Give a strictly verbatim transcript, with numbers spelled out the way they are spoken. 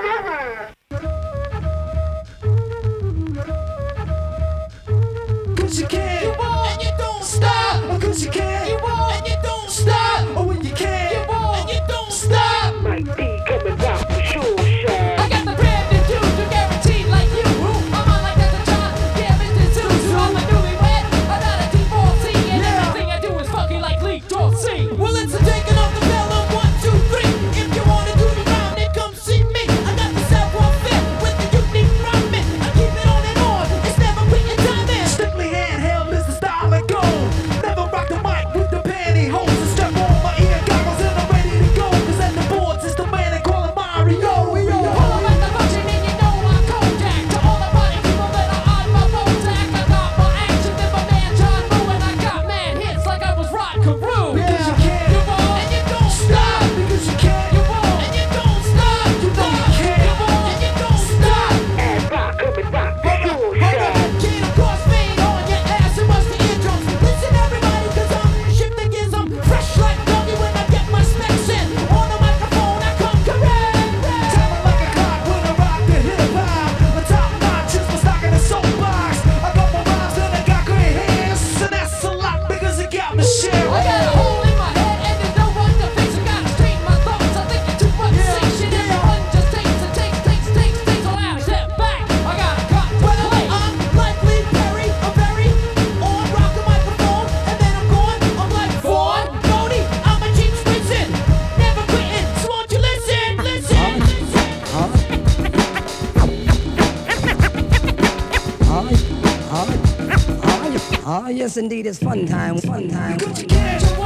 Cause you can, you won't, and you don't stop. Cause you can, you won't, and you don't stop. Oh, when you can, you won't, and you don't stop. Might be coming back for sure, Shaq. I got the brand new dude, you guaranteed like you. I'm on like that's a job, yeah, Mister Zeus. I'm a newlywed, I'm not a divorcee, and yeah. Everything I do is fucking like Lee Dorsey. Well, it's a taking off the bell on one, two, three. If you wanna do the round, then come see me. I got the Savoir Faire with the unique rhyming. I keep it on and on, it's never quitting timing. Strictly handheld is the style I go. Never rock the mic with the pantyhose. I strap on my ear goggles and I'm ready to go. Cause at the boards it's the man they call him Mario. Pull up at the function and you know I'm Kodak. To all the party people that are on my Bojack. I got more action than my man John Woo. And I got mad hits like I was Rod Carew. Because you can, you won't, and you don't stop. Because you can, you won't, and you don't stop. You know you can, you won't, and you don't stop. And back coming back for sure, Hold Shaq. up, can't crossfade on your ass and bust the eardrums. Listen everybody, cause I'm shifting gears. I'm fresh like doggy when I get my specs in. On the microphone I come correct. Time like a clock when I rock the hip hop. The top notch is my stock in the soapbox. I got my rhymes and I got great hands. And that's a lot because it got me shit. I got a hole in my head and there's no one to fix. I gotta straighten my thoughts. I think you're too much yeah, say shit and the one just takes and takes, takes, takes, takes. So now step back. I got a cut to well, play. I'm like Lee Perry, I'm very on rock the microphone and then I'm gone. I'm like Vaughn Cody, I'm a cheap Swinson, never quitting. So won't you listen, listen? Ah, yes, indeed, it's fun time, fun time. Cause you can, you